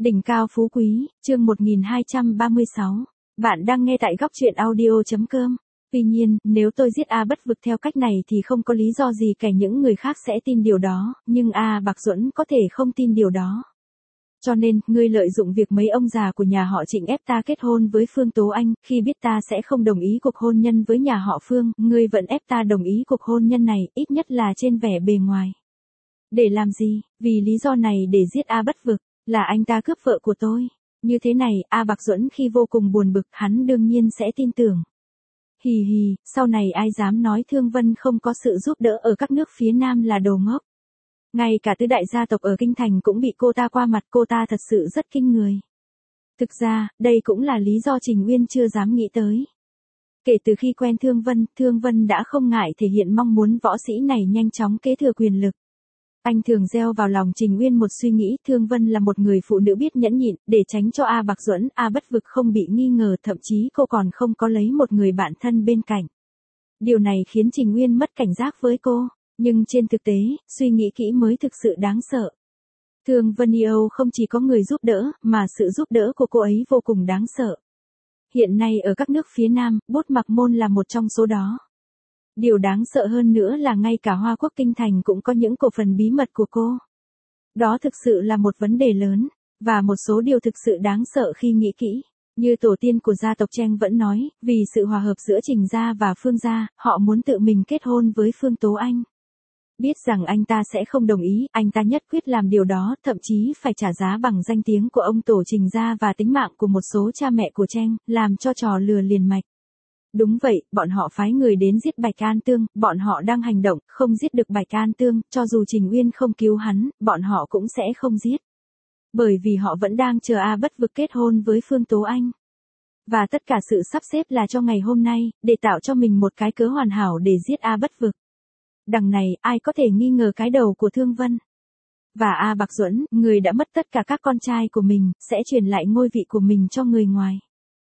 Đỉnh cao phú quý, chương 1236. Bạn đang nghe tại góc truyện audio.com. Tuy nhiên, nếu tôi giết A Bất Vực theo cách này thì không có lý do gì kẻ những người khác sẽ tin điều đó, nhưng A Bạc Duẫn có thể không tin điều đó. Cho nên, ngươi lợi dụng việc mấy ông già của nhà họ Trịnh ép ta kết hôn với Phương Tố Anh, khi biết ta sẽ không đồng ý cuộc hôn nhân với nhà họ Phương, ngươi vẫn ép ta đồng ý cuộc hôn nhân này, ít nhất là trên vẻ bề ngoài. Để làm gì? Vì lý do này để giết A Bất Vực. Là anh ta cướp vợ của tôi. Như thế này, A Bạc Duẫn khi vô cùng buồn bực, hắn đương nhiên sẽ tin tưởng. Hì hì, sau này ai dám nói Thương Vân không có sự giúp đỡ ở các nước phía Nam là đồ ngốc. Ngay cả tứ đại gia tộc ở Kinh Thành cũng bị cô ta qua mặt, cô ta thật sự rất kinh người. Thực ra, đây cũng là lý do Trình Uyên chưa dám nghĩ tới. Kể từ khi quen Thương Vân đã không ngại thể hiện mong muốn võ sĩ này nhanh chóng kế thừa quyền lực. Anh thường gieo vào lòng Trình Uyên một suy nghĩ, Thương Vân là một người phụ nữ biết nhẫn nhịn, để tránh cho A Bạc Duẫn, A Bất Vực không bị nghi ngờ, thậm chí cô còn không có lấy một người bạn thân bên cạnh. Điều này khiến Trình Uyên mất cảnh giác với cô, nhưng trên thực tế, suy nghĩ kỹ mới thực sự đáng sợ. Thương Vân yêu không chỉ có người giúp đỡ, mà sự giúp đỡ của cô ấy vô cùng đáng sợ. Hiện nay ở các nước phía Nam, Bốt Mặc Môn là một trong số đó. Điều đáng sợ hơn nữa là ngay cả Hoa Quốc Kinh Thành cũng có những cổ phần bí mật của cô. Đó thực sự là một vấn đề lớn, và một số điều thực sự đáng sợ khi nghĩ kỹ. Như tổ tiên của gia tộc Trang vẫn nói, vì sự hòa hợp giữa Trình gia và Phương gia, họ muốn tự mình kết hôn với Phương Tố Anh. Biết rằng anh ta sẽ không đồng ý, anh ta nhất quyết làm điều đó, thậm chí phải trả giá bằng danh tiếng của ông tổ Trình gia và tính mạng của một số cha mẹ của Trang, làm cho trò lừa liền mạch. Đúng vậy, bọn họ phái người đến giết Bạch An Tương, bọn họ đang hành động, không giết được Bạch An Tương, cho dù Trình Uyên không cứu hắn, bọn họ cũng sẽ không giết. Bởi vì họ vẫn đang chờ A Bất Vực kết hôn với Phương Tố Anh. Và tất cả sự sắp xếp là cho ngày hôm nay, để tạo cho mình một cái cớ hoàn hảo để giết A Bất Vực. Đằng này, ai có thể nghi ngờ cái đầu của Thương Vân. Và A Bạc Duẫn, người đã mất tất cả các con trai của mình, sẽ truyền lại ngôi vị của mình cho người ngoài.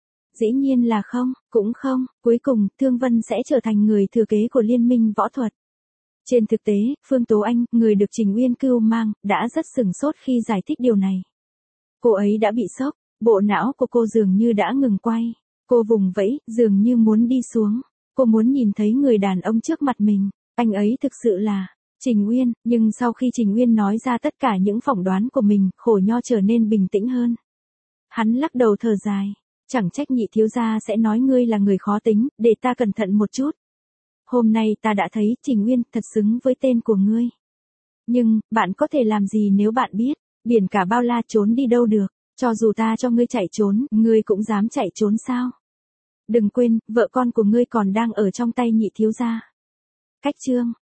Dĩ nhiên là không, cũng không, cuối cùng, Thương Vân sẽ trở thành người thừa kế của liên minh võ thuật. Trên thực tế, Phương Tố Anh, người được Trình Uyên cưu mang, đã rất sửng sốt khi giải thích điều này. Cô ấy đã bị sốc, bộ não của cô dường như đã ngừng quay. Cô vùng vẫy, dường như muốn đi xuống. Cô muốn nhìn thấy người đàn ông trước mặt mình, anh ấy thực sự là Trình Uyên, nhưng sau khi Trình Uyên nói ra tất cả những phỏng đoán của mình, Khổ Nho trở nên bình tĩnh hơn. Hắn lắc đầu thở dài. Chẳng trách Nhị thiếu gia sẽ nói ngươi là người khó tính, để ta cẩn thận một chút. Hôm nay ta đã thấy Trình Uyên thật xứng với tên của ngươi. Nhưng, bạn có thể làm gì nếu bạn biết, biển cả bao la trốn đi đâu được, cho dù ta cho ngươi chạy trốn, ngươi cũng dám chạy trốn sao? Đừng quên, vợ con của ngươi còn đang ở trong tay Nhị thiếu gia. Cách chương.